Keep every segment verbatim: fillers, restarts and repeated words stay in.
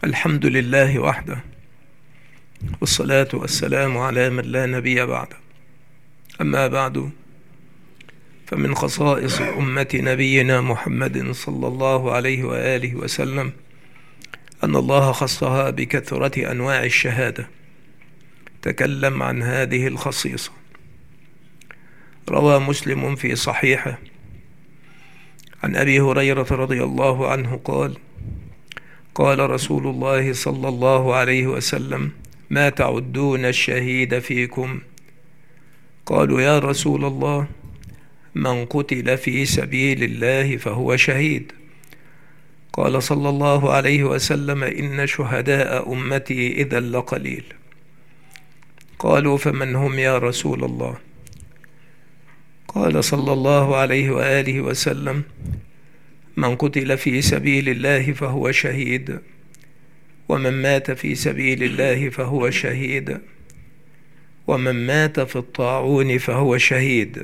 الحمد لله وحده، والصلاة والسلام على من لا نبي بعده. أما بعد، فمن خصائص أمة نبينا محمد صلى الله عليه وآله وسلم أن الله خصها بكثرة أنواع الشهادة. تكلم عن هذه الخصيصة. روى مسلم في صحيحه عن أبي هريرة رضي الله عنه قال: قال رسول الله صلى الله عليه وسلم: ما تعدون الشهيد فيكم؟ قالوا: يا رسول الله، من قتل في سبيل الله فهو شهيد. قال صلى الله عليه وسلم: إن شهداء أمتي إذا لقليل. قالوا: فمن هم يا رسول الله؟ قال صلى الله عليه وآله وسلم: من قتل في سبيل الله فهو شهيد، ومن مات في سبيل الله فهو شهيد، ومن مات في الطاعون فهو شهيد.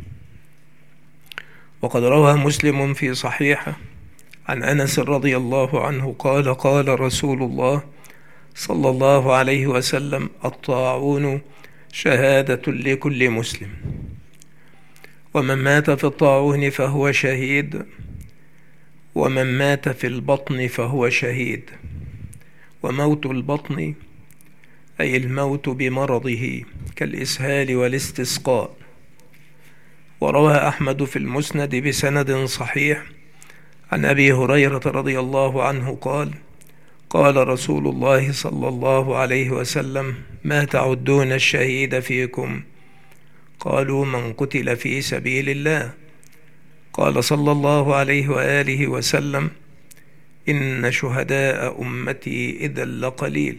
وقد روى مسلم في صحيحه عن أنس رضي الله عنه قال: قال رسول الله صلى الله عليه وسلم: الطاعون شهادة لكل مسلم، ومن مات في الطاعون فهو شهيد، ومن مات في البطن فهو شهيد. وموت البطن أي الموت بمرضه كالإسهال والاستسقاء. وروى أحمد في المسند بسند صحيح عن أبي هريرة رضي الله عنه قال: قال رسول الله صلى الله عليه وسلم: ما تعدون الشهيد فيكم؟ قالوا: من قتل في سبيل الله. قال صلى الله عليه وآله وسلم: إن شهداء أمتي إذا لقليل.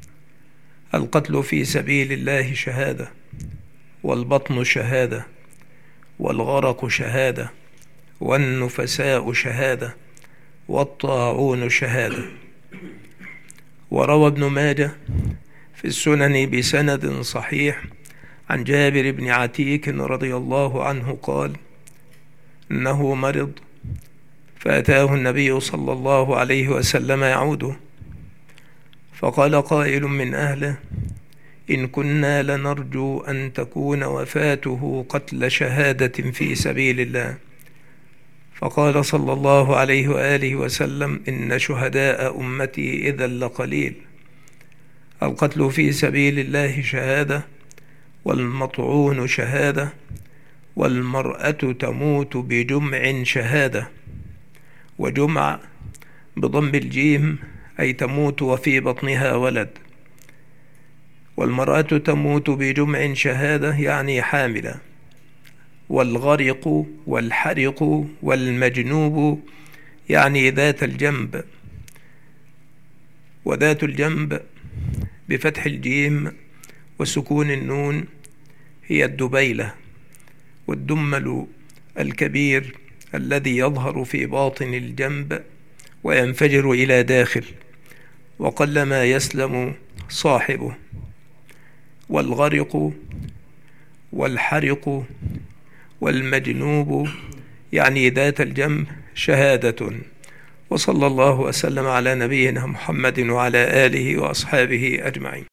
القتل في سبيل الله شهادة، والبطن شهادة، والغرق شهادة، والنفساء شهادة، والطاعون شهادة. وروى ابن ماجه في السنن بسند صحيح عن جابر بن عتيك رضي الله عنه قال: إنه مرض، فأتاه النبي صلى الله عليه وسلم يعوده، فقال قائل من أهله: إن كنا لنرجو أن تكون وفاته قتل شهادة في سبيل الله. فقال صلى الله عليه وآله وسلم: إن شهداء أمتي إذا لقليل. القتل في سبيل الله شهادة، والمطعون شهادة، والمرأة تموت بجمع شهادة. وجمع بضم الجيم أي تموت وفي بطنها ولد. والمرأة تموت بجمع شهادة يعني حاملة. والغرق والحرق والمجنوب يعني ذات الجنب. وذات الجنب بفتح الجيم وسكون النون هي الدبيلة، والدمل الكبير الذي يظهر في باطن الجنب وينفجر إلى داخل، وقلما يسلم صاحبه. والغرق والحرق والمجنوب يعني ذات الجنب شهادة. وصلى الله وسلم على نبينا محمد وعلى آله وأصحابه أجمعين.